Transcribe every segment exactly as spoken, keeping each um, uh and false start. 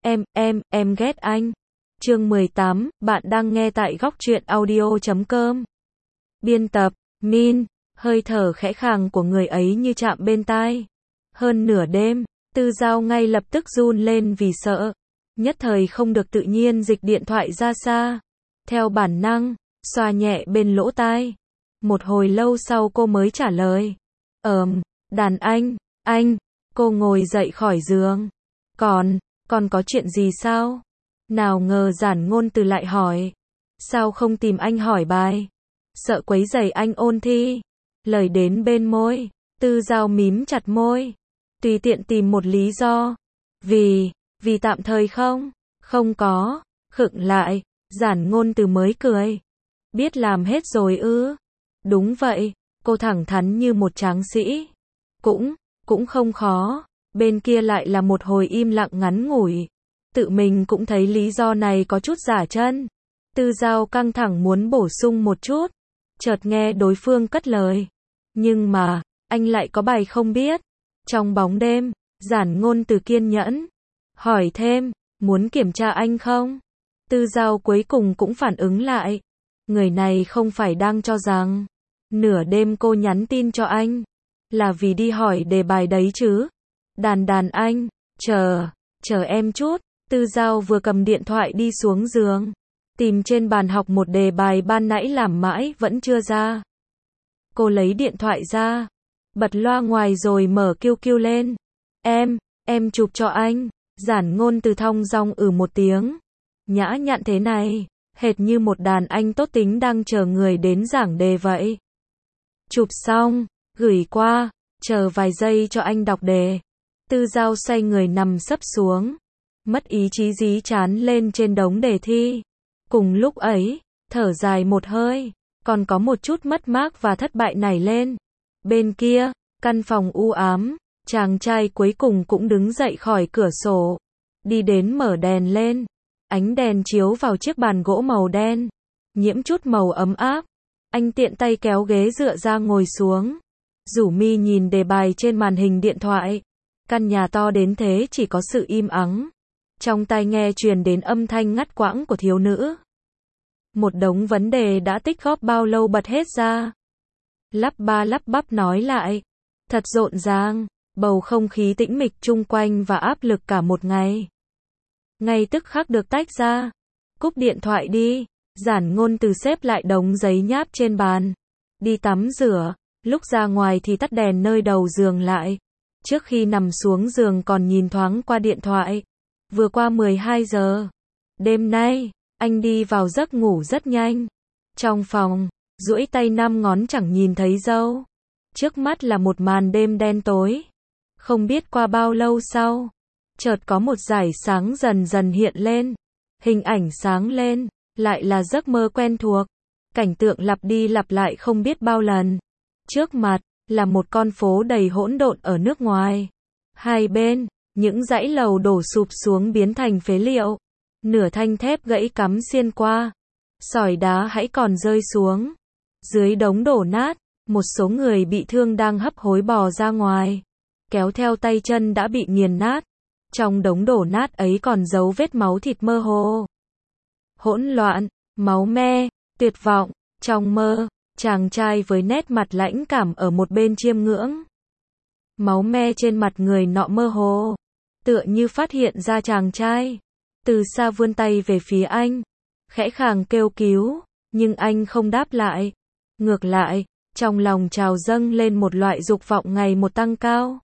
Em, em, em ghét anh. Chương mười tám, bạn đang nghe tại góc truyện audio chấm com. Biên tập, Min, hơi thở khẽ khàng của người ấy như chạm bên tai. Hơn nửa đêm, Tư Giao ngay lập tức run lên vì sợ. Nhất thời không được tự nhiên dịch điện thoại ra xa. Theo bản năng, xoa nhẹ bên lỗ tai. Một hồi lâu sau cô mới trả lời. Ờm, đàn anh, anh. Cô ngồi dậy khỏi giường. Còn, còn có chuyện gì sao? Nào ngờ Giản Ngôn Từ lại hỏi. Sao không tìm anh hỏi bài? Sợ quấy rầy anh ôn thi. Lời đến bên môi, Tư Giao mím chặt môi. Tùy tiện tìm một lý do. Vì, vì tạm thời không? Không có. Khựng lại, Giản Ngôn Từ mới cười. Biết làm hết rồi ư? Đúng vậy, cô thẳng thắn như một tráng sĩ. Cũng, cũng không khó. Bên kia lại là một hồi im lặng ngắn ngủi. Tự mình cũng thấy lý do này có chút giả chân. Tư Giao căng thẳng muốn bổ sung một chút. Chợt nghe đối phương cất lời. Nhưng mà, anh lại có bài không biết. Trong bóng đêm, Giản Ngôn Từ kiên nhẫn. Hỏi thêm, muốn kiểm tra anh không? Tư Giao cuối cùng cũng phản ứng lại. Người này không phải đang cho rằng nửa đêm cô nhắn tin cho anh là vì đi hỏi đề bài đấy chứ? Đàn đàn anh, chờ, chờ em chút. Tư Giao vừa cầm điện thoại đi xuống giường, tìm trên bàn học một đề bài ban nãy làm mãi vẫn chưa ra. Cô lấy điện thoại ra, bật loa ngoài rồi mở kiu kiu lên. Em, em chụp cho anh. Giản Ngôn Từ thong dong ừ một tiếng. Nhã nhặn thế này, hệt như một đàn anh tốt tính đang chờ người đến giảng đề vậy. Chụp xong, gửi qua, chờ vài giây cho anh đọc đề. Tư Giao xoay người nằm sấp xuống, mất ý chí dí chán lên trên đống đề thi. Cùng lúc ấy, thở dài một hơi, còn có một chút mất mát và thất bại nảy lên. Bên kia, căn phòng u ám, chàng trai cuối cùng cũng đứng dậy khỏi cửa sổ, đi đến mở đèn lên. Ánh đèn chiếu vào chiếc bàn gỗ màu đen, nhiễm chút màu ấm áp. Anh tiện tay kéo ghế dựa ra ngồi xuống, rủ mi nhìn đề bài trên màn hình điện thoại. Căn nhà to đến thế chỉ có sự im ắng. Trong tai nghe truyền đến âm thanh ngắt quãng của thiếu nữ. Một đống vấn đề đã tích góp bao lâu bật hết ra. Lắp ba lắp bắp nói lại. Thật rộn ràng, bầu không khí tĩnh mịch chung quanh và áp lực cả một ngày. Ngay tức khắc được tách ra. Cúp điện thoại đi. Giản Ngôn Từ xếp lại đống giấy nháp trên bàn. Đi tắm rửa. Lúc ra ngoài thì tắt đèn nơi đầu giường lại. Trước khi nằm xuống giường còn nhìn thoáng qua điện thoại. Vừa qua mười hai giờ. Đêm nay, anh đi vào giấc ngủ rất nhanh. Trong phòng, duỗi tay năm ngón chẳng nhìn thấy dâu. Trước mắt là một màn đêm đen tối. Không biết qua bao lâu sau, chợt có một dải sáng dần dần hiện lên. Hình ảnh sáng lên, lại là giấc mơ quen thuộc. Cảnh tượng lặp đi lặp lại không biết bao lần. Trước mặt, là một con phố đầy hỗn độn ở nước ngoài. Hai bên, những dãy lầu đổ sụp xuống biến thành phế liệu. Nửa thanh thép gãy cắm xiên qua. Sỏi đá hãy còn rơi xuống. Dưới đống đổ nát, một số người bị thương đang hấp hối bò ra ngoài. Kéo theo tay chân đã bị nghiền nát. Trong đống đổ nát ấy còn dấu vết máu thịt mơ hồ. Hỗn loạn, máu me, tuyệt vọng. Trong mơ, chàng trai với nét mặt lãnh cảm ở một bên chiêm ngưỡng. Máu me trên mặt người nọ mơ hồ, tựa như phát hiện ra chàng trai. Từ xa vươn tay về phía anh, khẽ khàng kêu cứu, nhưng anh không đáp lại. Ngược lại, trong lòng trào dâng lên một loại dục vọng ngày một tăng cao.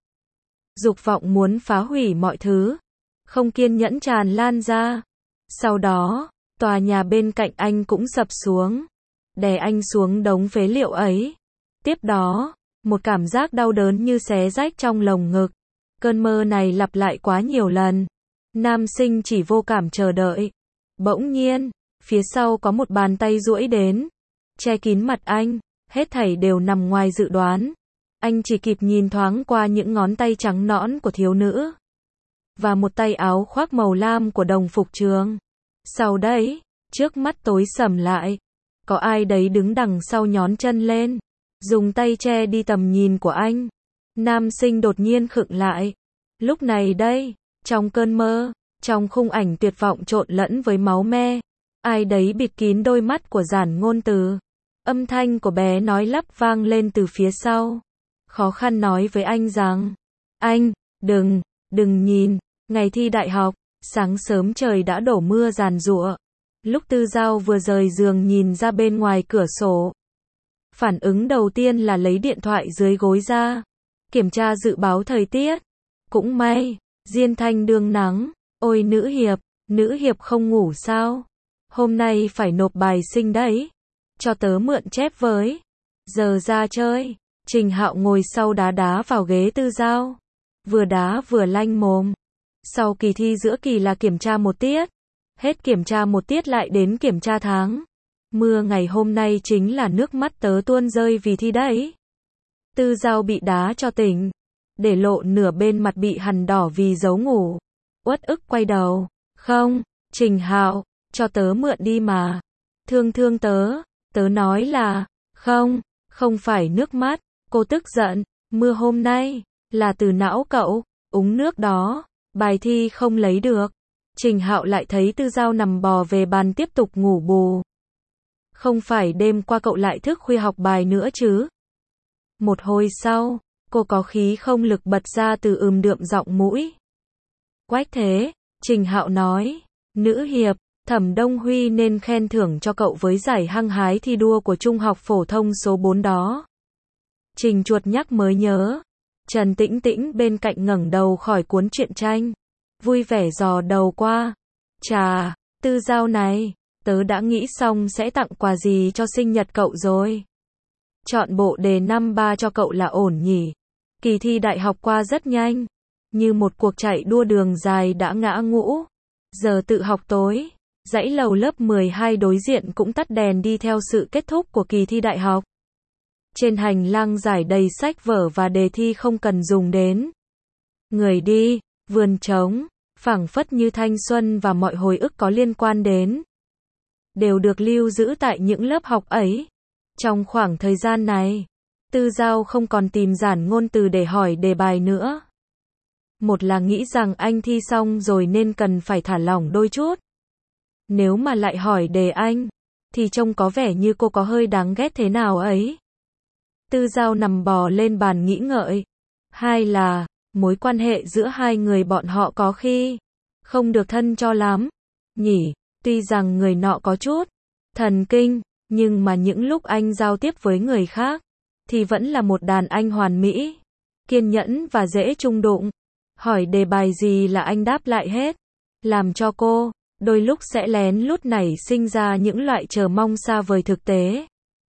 Dục vọng muốn phá hủy mọi thứ, không kiên nhẫn tràn lan ra. Sau đó, tòa nhà bên cạnh anh cũng sập xuống, đè anh xuống đống phế liệu ấy. Tiếp đó, một cảm giác đau đớn như xé rách trong lồng ngực. Cơn mơ này lặp lại quá nhiều lần. Nam sinh chỉ vô cảm chờ đợi. Bỗng nhiên, phía sau có một bàn tay duỗi đến, che kín mặt anh. Hết thảy đều nằm ngoài dự đoán. Anh chỉ kịp nhìn thoáng qua những ngón tay trắng nõn của thiếu nữ và một tay áo khoác màu lam của đồng phục trường. Sau đấy, trước mắt tối sầm lại. Có ai đấy đứng đằng sau nhón chân lên, dùng tay che đi tầm nhìn của anh. Nam sinh đột nhiên khựng lại. Lúc này đây, trong cơn mơ, Trong khung ảnh tuyệt vọng trộn lẫn với máu me. Ai đấy bịt kín đôi mắt của Giản Ngôn Từ. Âm thanh của bé nói lắp vang lên từ phía sau. Khó khăn nói với anh rằng, anh, đừng, đừng nhìn. Ngày thi đại học, sáng sớm trời đã đổ mưa giàn giụa. Lúc Tư Dao vừa rời giường nhìn ra bên ngoài cửa sổ. Phản ứng đầu tiên là lấy điện thoại dưới gối ra. Kiểm tra dự báo thời tiết. Cũng may, Diên Thanh đương nắng. Ôi nữ hiệp, nữ hiệp không ngủ sao? Hôm nay phải nộp bài sinh đấy. Cho tớ mượn chép với. Giờ ra chơi. Trình Hạo ngồi sau đá đá vào ghế Tư Dao. Vừa đá vừa lanh mồm. Sau kỳ thi giữa kỳ là kiểm tra một tiết. Hết kiểm tra một tiết lại đến kiểm tra tháng. Mưa ngày hôm nay chính là nước mắt tớ tuôn rơi vì thi đấy. Tư Dao bị đá cho tỉnh. Để lộ nửa bên mặt bị hằn đỏ vì giấu ngủ. Uất ức quay đầu. Không, Trình Hạo, cho tớ mượn đi mà. Thương thương tớ. Tớ nói là, không, không phải nước mắt. Cô tức giận. Mưa hôm nay, là từ não cậu. Uống nước đó. Bài thi không lấy được. Trình Hạo lại thấy Tư Dao nằm bò về bàn tiếp tục ngủ bù. Không phải đêm qua cậu lại thức khuya học bài nữa chứ? Một hồi sau, cô có khí không lực bật ra từ ừm đượm giọng mũi. Quách thế, Trình Hạo nói, nữ hiệp, Thẩm Đông Huy nên khen thưởng cho cậu với giải hăng hái thi đua của Trung học phổ thông số bốn đó. Trình Chuột nhắc mới nhớ. Trần Tĩnh Tĩnh bên cạnh ngẩng đầu khỏi cuốn truyện tranh. Vui vẻ dò đầu qua. Chà, Tư Dao này, tớ đã nghĩ xong sẽ tặng quà gì cho sinh nhật cậu rồi. Chọn bộ đề năm ba cho cậu là ổn nhỉ. Kỳ thi đại học qua rất nhanh. Như một cuộc chạy đua đường dài đã ngã ngũ. Giờ tự học tối. Dãy lầu lớp mười hai đối diện cũng tắt đèn đi theo sự kết thúc của kỳ thi đại học. Trên hành lang trải đầy sách vở và đề thi không cần dùng đến. Người đi, vườn trống, phảng phất như thanh xuân và mọi hồi ức có liên quan đến. Đều được lưu giữ tại những lớp học ấy. Trong khoảng thời gian này, Tư Dao không còn tìm Giản Ngôn Từ để hỏi đề bài nữa. Một là nghĩ rằng anh thi xong rồi nên cần phải thả lỏng đôi chút. Nếu mà lại hỏi đề anh, thì trông có vẻ như cô có hơi đáng ghét thế nào ấy. Tư Dao nằm bò lên bàn nghĩ ngợi. Hai là, mối quan hệ giữa hai người bọn họ có khi không được thân cho lắm. Nhỉ, tuy rằng người nọ có chút thần kinh, nhưng mà những lúc anh giao tiếp với người khác, thì vẫn là một đàn anh hoàn mỹ, kiên nhẫn và dễ chung đụng. Hỏi đề bài gì là anh đáp lại hết. Làm cho cô, đôi lúc sẽ lén lút nảy sinh ra những loại chờ mong xa vời thực tế.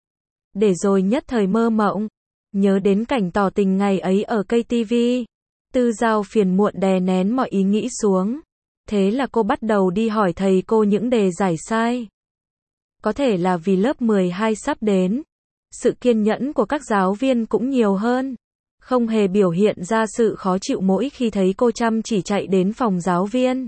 Để rồi nhất thời mơ mộng, nhớ đến cảnh tỏ tình ngày ấy ở cây tivi. Tư Dao phiền muộn đè nén mọi ý nghĩ xuống. Thế là cô bắt đầu đi hỏi thầy cô những đề giải sai. Có thể là vì lớp mười hai sắp đến. Sự kiên nhẫn của các giáo viên cũng nhiều hơn. Không hề biểu hiện ra sự khó chịu mỗi khi thấy cô chăm chỉ chạy đến phòng giáo viên.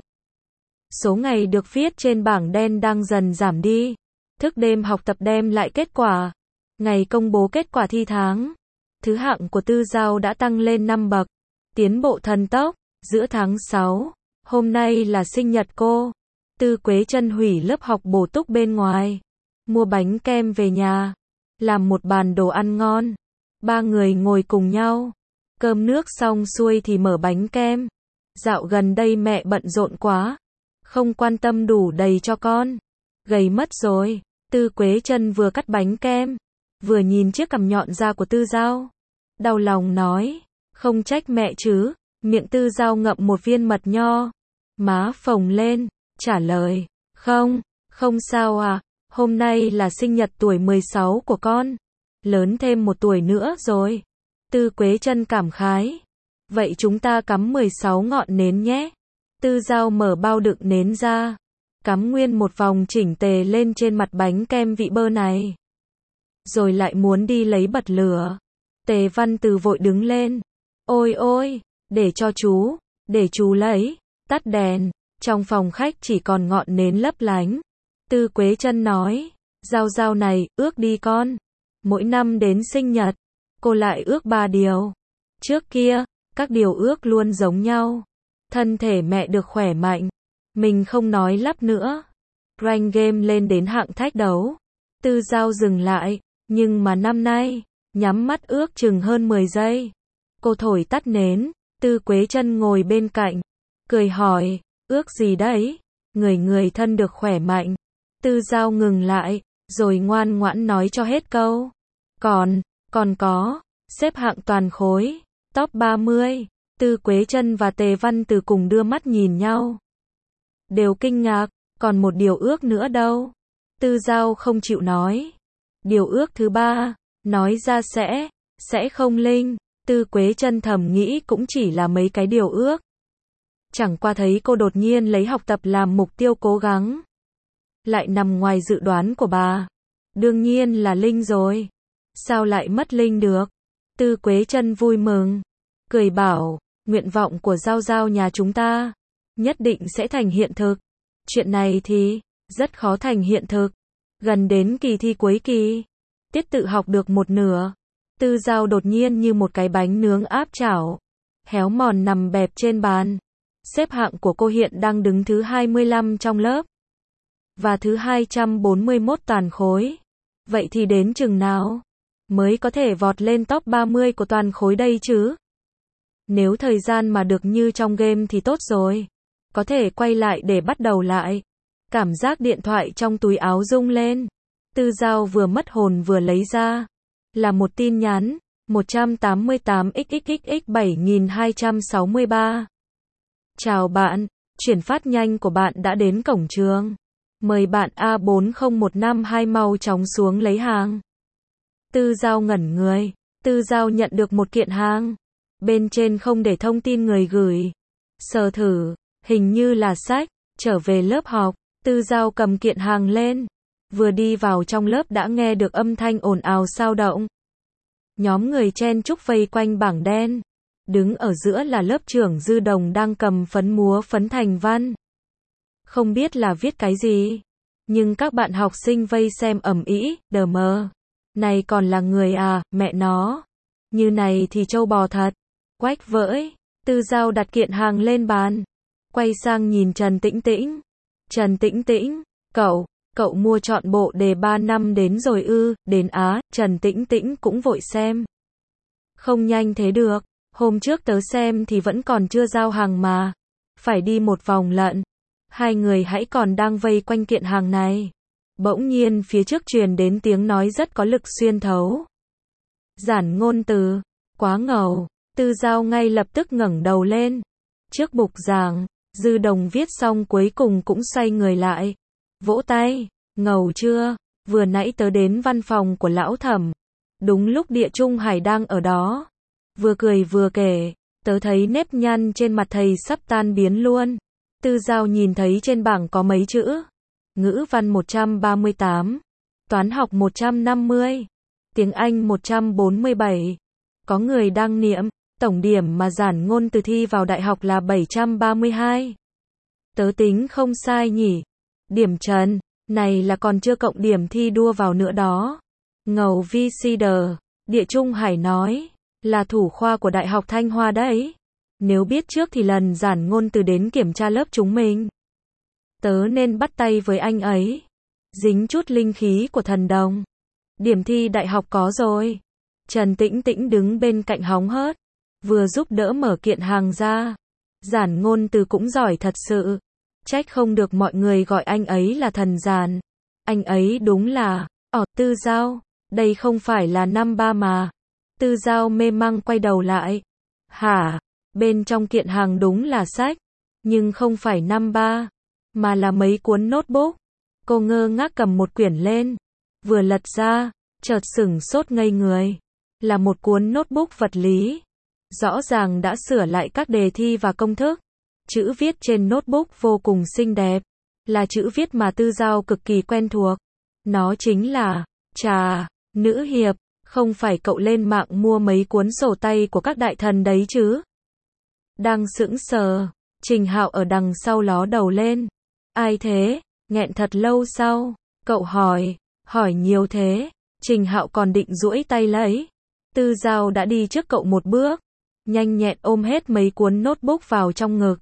Số ngày được viết trên bảng đen đang dần giảm đi. Thức đêm học tập đem lại kết quả. Ngày công bố kết quả thi tháng. Thứ hạng của Tư Dao đã tăng lên năm bậc. Tiến bộ thần tốc. Giữa tháng sáu, hôm nay là sinh nhật cô. Tư Quế Chân hủy lớp học bổ túc bên ngoài. Mua bánh kem về nhà. Làm một bàn đồ ăn ngon. Ba người ngồi cùng nhau. Cơm nước xong xuôi thì mở bánh kem. Dạo gần đây mẹ bận rộn quá. Không quan tâm đủ đầy cho con. Gầy mất rồi. Tư Quế Chân vừa cắt bánh kem, vừa nhìn chiếc cằm nhọn ra của Tư Dao. Đau lòng nói. Không trách mẹ chứ. Miệng Tư Dao ngậm một viên mật nho. Má phồng lên. Trả lời. Không, không sao à. Hôm nay là sinh nhật tuổi mười sáu của con. Lớn thêm một tuổi nữa rồi. Tư Quế Chân cảm khái. Vậy chúng ta cắm mười sáu ngọn nến nhé. Tư Dao mở bao đựng nến ra. Cắm nguyên một vòng chỉnh tề lên trên mặt bánh kem vị bơ này. Rồi lại muốn đi lấy bật lửa. Tề Văn Từ vội đứng lên. Ôi ôi, để cho chú, để chú lấy. Tắt đèn. Trong phòng khách chỉ còn ngọn nến lấp lánh. Tư Quế Chân nói. Dao Dao này, ước đi con. Mỗi năm đến sinh nhật, cô lại ước ba điều. Trước kia, các điều ước luôn giống nhau. Thân thể mẹ được khỏe mạnh. Mình không nói lắp nữa. Rank game lên đến hạng thách đấu. Tư Giao dừng lại, nhưng mà năm nay, nhắm mắt ước chừng hơn mười giây. Cô thổi tắt nến, Tư Quế Chân ngồi bên cạnh, cười hỏi, ước gì đấy? Người người thân được khỏe mạnh. Tư Giao ngừng lại, rồi ngoan ngoãn nói cho hết câu. Còn, còn có, xếp hạng toàn khối, top ba mươi. Tư Quế Chân và Tề Văn Từ cùng đưa mắt nhìn nhau. Đều kinh ngạc, còn một điều ước nữa đâu? Tư Giao không chịu nói. Điều ước thứ ba, nói ra sẽ, sẽ không linh. Tư Quế Chân thầm nghĩ cũng chỉ là mấy cái điều ước. Chẳng qua thấy cô đột nhiên lấy học tập làm mục tiêu cố gắng. Lại nằm ngoài dự đoán của bà. Đương nhiên là linh rồi. Sao lại mất linh được? Tư Quế Chân vui mừng. Cười bảo, nguyện vọng của Giao Giao nhà chúng ta nhất định sẽ thành hiện thực. Chuyện này thì rất khó thành hiện thực. Gần đến kỳ thi cuối kỳ, tiết tự học được một nửa. Tư Giao đột nhiên như một cái bánh nướng áp chảo, héo mòn nằm bẹp trên bàn. Xếp hạng của cô hiện đang đứng thứ hai mươi lăm trong lớp. Và thứ hai trăm bốn mươi mốt toàn khối. Vậy thì đến chừng nào mới có thể vọt lên top ba mươi của toàn khối đây chứ? Nếu thời gian mà được như trong game thì tốt rồi. Có thể quay lại để bắt đầu lại. Cảm giác điện thoại trong túi áo rung lên. Tư Giao vừa mất hồn vừa lấy ra. Là một tin nhắn. một trăm tám mươi tám x x x x bảy nghìn hai trăm sáu mươi ba. Chào bạn. Chuyển phát nhanh của bạn đã đến cổng trường. Mời bạn A bốn không một năm hai mau chóng xuống lấy hàng. Tư Giao ngẩn người. Tư Giao nhận được một kiện hàng. Bên trên không để thông tin người gửi. Sờ thử, hình như là sách. Trở về lớp học, Tư Giao cầm kiện hàng lên. Vừa đi vào trong lớp đã nghe được âm thanh ồn ào xao động. Nhóm người chen chúc vây quanh bảng đen. Đứng ở giữa là lớp trưởng Dư Đồng đang cầm phấn múa phấn thành văn. Không biết là viết cái gì. Nhưng các bạn học sinh vây xem ầm ĩ, đờ mờ. Này còn là người à, mẹ nó. Như này thì trâu bò thật. Quách vỡi. Tư Giao đặt kiện hàng lên bàn. Quay sang nhìn Trần Tĩnh Tĩnh. Trần Tĩnh Tĩnh, cậu, cậu mua trọn bộ đề ba năm đến rồi ư? Đến á, Trần Tĩnh Tĩnh cũng vội xem. Không nhanh thế được, hôm trước tớ xem thì vẫn còn chưa giao hàng mà. Phải đi một vòng lận. Hai người hãy còn đang vây quanh kiện hàng này. Bỗng nhiên phía trước truyền đến tiếng nói rất có lực xuyên thấu. Giản ngôn từ, quá ngầu. Tư Giao ngay lập tức ngẩng đầu lên. Trước bục giảng, Dư Đồng viết xong cuối cùng cũng xoay người lại. Vỗ tay, ngầu chưa? Vừa nãy tớ đến văn phòng của lão Thẩm. Đúng lúc Địa Trung Hải đang ở đó. Vừa cười vừa kể, tớ thấy nếp nhăn trên mặt thầy sắp tan biến luôn. Tư Giao nhìn thấy trên bảng có mấy chữ. Ngữ văn một trăm ba mươi tám, toán học một trăm năm mươi, tiếng Anh một trăm bốn mươi bảy. Có người đang niệm, tổng điểm mà Giản ngôn từ thi vào đại học là bảy trăm ba mươi hai. Tớ tính không sai nhỉ. Điểm trần, này là còn chưa cộng điểm thi đua vào nữa đó. Ngầu vi si đờ, Địa Trung Hải nói, là thủ khoa của Đại học Thanh Hoa đấy. Nếu biết trước thì lần Giản ngôn từ đến kiểm tra lớp chúng mình. Tớ nên bắt tay với anh ấy. Dính chút linh khí của thần đồng. Điểm thi đại học có rồi. Trần Tĩnh Tĩnh đứng bên cạnh hóng hớt. Vừa giúp đỡ mở kiện hàng ra. Giản ngôn từ cũng giỏi thật sự. Trách không được mọi người gọi anh ấy là thần giản. Anh ấy đúng là, ỏ Tư Giao, đây không phải là năm ba mà. Tư Giao mê mang quay đầu lại. Hả? Bên trong kiện hàng đúng là sách. Nhưng không phải năm ba. Mà là mấy cuốn notebook. Cô ngơ ngác cầm một quyển lên. Vừa lật ra, chợt sửng sốt ngây người. Là một cuốn notebook vật lý. Rõ ràng đã sửa lại các đề thi và công thức. Chữ viết trên notebook vô cùng xinh đẹp. Là chữ viết mà Tư Giao cực kỳ quen thuộc. Nó chính là, chà, nữ hiệp, không phải cậu lên mạng mua mấy cuốn sổ tay của các đại thần đấy chứ? Đang sững sờ, Trình Hạo ở đằng sau ló đầu lên. Ai thế? Nghẹn thật lâu sau, cậu hỏi, hỏi nhiều thế. Trình Hạo còn định duỗi tay lấy. Tư Giao đã đi trước cậu một bước. Nhanh nhẹn ôm hết mấy cuốn notebook vào trong ngực.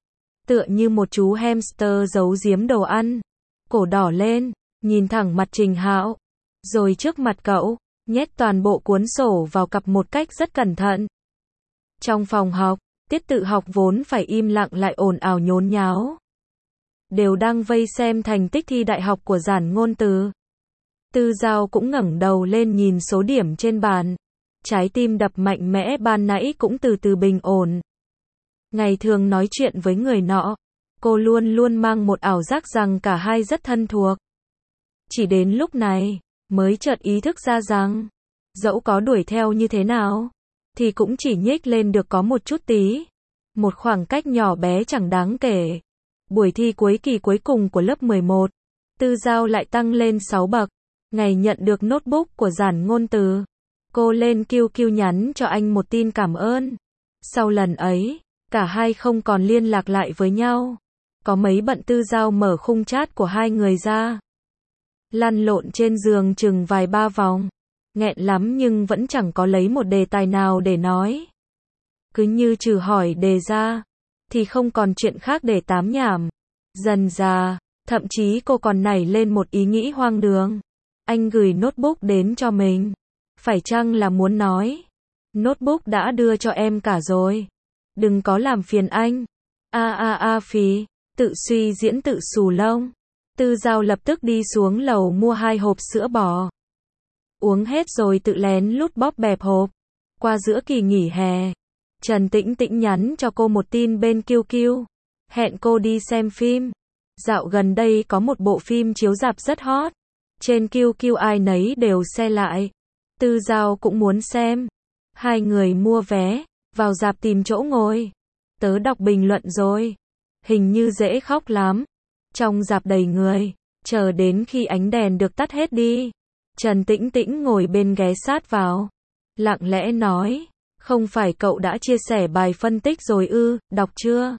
tựa như một chú hamster giấu giếm đồ ăn. Cổ đỏ lên, nhìn thẳng mặt Trình Hạo, rồi trước mặt cậu, nhét toàn bộ cuốn sổ vào cặp một cách rất cẩn thận. Trong phòng học, tiết tự học vốn phải im lặng lại ồn ào nhốn nháo. Đều đang vây xem thành tích thi đại học của Giản Ngôn Từ. Tư Giao cũng ngẩng đầu lên nhìn số điểm trên bàn. Trái tim đập mạnh mẽ ban nãy cũng từ từ bình ổn. Ngày thường nói chuyện với người nọ, cô luôn luôn mang một ảo giác rằng cả hai rất thân thuộc. Chỉ đến lúc này, mới chợt ý thức ra rằng, dẫu có đuổi theo như thế nào, thì cũng chỉ nhích lên được có một chút tí. Một khoảng cách nhỏ bé chẳng đáng kể. Buổi thi cuối kỳ cuối cùng của lớp mười một, Tư Giao lại tăng lên sáu bậc. Ngày nhận được notebook của Giản Ngôn Từ, cô lên quy quy nhắn cho anh một tin cảm ơn. Sau lần ấy, cả hai không còn liên lạc lại với nhau. Có mấy bận Tư Giao mở khung chat của hai người ra. Lăn lộn trên giường chừng vài ba vòng. Nghẹn lắm nhưng vẫn chẳng có lấy một đề tài nào để nói. Cứ như trừ hỏi đề ra, thì không còn chuyện khác để tám nhảm. Dần dà, thậm chí cô còn nảy lên một ý nghĩ hoang đường. Anh gửi notebook đến cho mình. Phải chăng là muốn nói, notebook đã đưa cho em cả rồi. Đừng có làm phiền anh. A a a phí, tự suy diễn tự xù lông. Tư Giao lập tức đi xuống lầu mua hai hộp sữa bò. Uống hết rồi tự lén lút bóp bẹp hộp. Qua giữa kỳ nghỉ hè, Trần Tĩnh Tĩnh nhắn cho cô một tin bên quy quy. Hẹn cô đi xem phim. Dạo gần đây có một bộ phim chiếu rạp rất hot. Trên quy quy ai nấy đều share lại. Tư Giao cũng muốn xem. Hai người mua vé, vào rạp tìm chỗ ngồi. Tớ đọc bình luận rồi. Hình như dễ khóc lắm. Trong rạp đầy người, chờ đến khi ánh đèn được tắt hết đi. Trần Tĩnh Tĩnh ngồi bên ghé sát vào. Lặng lẽ nói, không phải cậu đã chia sẻ bài phân tích rồi ư, đọc chưa?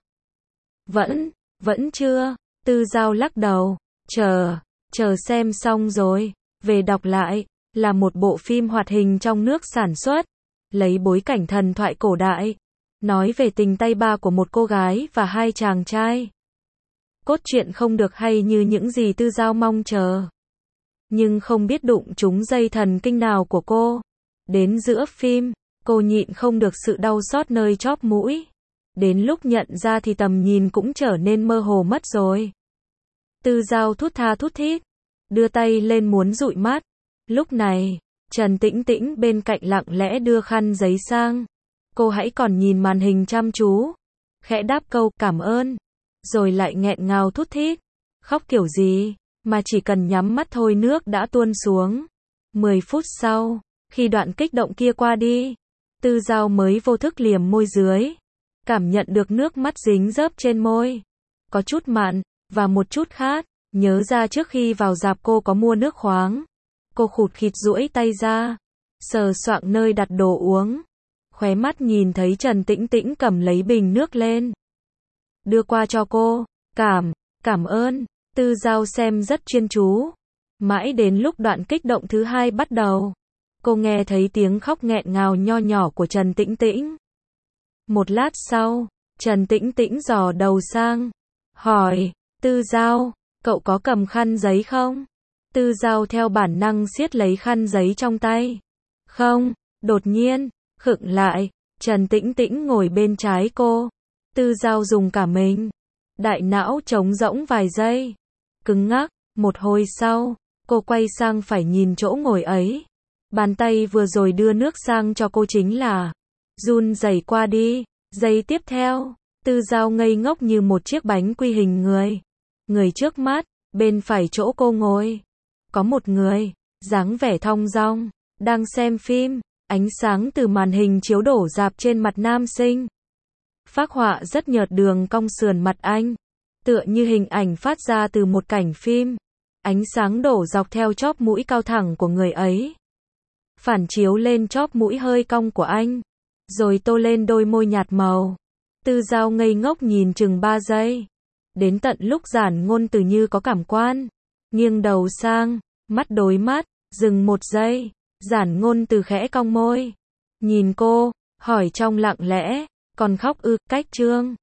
Vẫn, vẫn chưa. Tư Giao lắc đầu, chờ, chờ xem xong rồi, về đọc lại. Là một bộ phim hoạt hình trong nước sản xuất, lấy bối cảnh thần thoại cổ đại, nói về tình tay ba của một cô gái và hai chàng trai. Cốt truyện không được hay như những gì Tư Giao mong chờ, nhưng không biết đụng trúng dây thần kinh nào của cô. Đến giữa phim, cô nhịn không được sự đau xót nơi chóp mũi. Đến lúc nhận ra thì tầm nhìn cũng trở nên mơ hồ mất rồi. Tư Giao thút tha thút thít, đưa tay lên muốn dụi mắt. Lúc này, Trần Tĩnh Tĩnh bên cạnh lặng lẽ đưa khăn giấy sang. Cô hãy còn nhìn màn hình chăm chú, khẽ đáp câu cảm ơn, rồi lại nghẹn ngào thút thít. Khóc kiểu gì, mà chỉ cần nhắm mắt thôi nước đã tuôn xuống. Mười phút sau, khi đoạn kích động kia qua đi, Tư Giao mới vô thức liềm môi dưới. Cảm nhận được nước mắt dính dớp trên môi. Có chút mặn, và một chút khát. Nhớ ra trước khi vào rạp cô có mua nước khoáng. Cô khụt khịt duỗi tay ra, sờ soạng nơi đặt đồ uống. Khóe mắt nhìn thấy Trần Tĩnh Tĩnh cầm lấy bình nước lên, đưa qua cho cô. Cảm, cảm ơn. Tư Giao xem rất chuyên chú. Mãi đến lúc đoạn kích động thứ hai bắt đầu, cô nghe thấy tiếng khóc nghẹn ngào nho nhỏ của Trần Tĩnh Tĩnh. Một lát sau, Trần Tĩnh Tĩnh dò đầu sang, hỏi, Tư Giao, cậu có cầm khăn giấy không? Tư Giao theo bản năng siết lấy khăn giấy trong tay. Không, đột nhiên, khựng lại, Trần Tĩnh Tĩnh ngồi bên trái cô. Tư Giao dùng cả mình. Đại não trống rỗng vài giây. Cứng ngắc, một hồi sau, cô quay sang phải nhìn chỗ ngồi ấy. Bàn tay vừa rồi đưa nước sang cho cô chính là run rẩy qua đi. Giây tiếp theo, Tư Giao ngây ngốc như một chiếc bánh quy hình người. Người trước mắt, bên phải chỗ cô ngồi, có một người, dáng vẻ thong dong, đang xem phim. Ánh sáng từ màn hình chiếu đổ rạp trên mặt nam sinh. Phác họa rất nhợt đường cong sườn mặt anh, tựa như hình ảnh phát ra từ một cảnh phim. Ánh sáng đổ dọc theo chóp mũi cao thẳng của người ấy, phản chiếu lên chóp mũi hơi cong của anh, rồi tô lên đôi môi nhạt màu. Tư Giao ngây ngốc nhìn chừng ba giây. Đến tận lúc Giản Ngôn Từ như có cảm quan, nghiêng đầu sang, mắt đối mắt, dừng một giây. Giản Ngôn Từ khẽ cong môi, nhìn cô, hỏi trong lặng lẽ, còn khóc ư? Cách trương.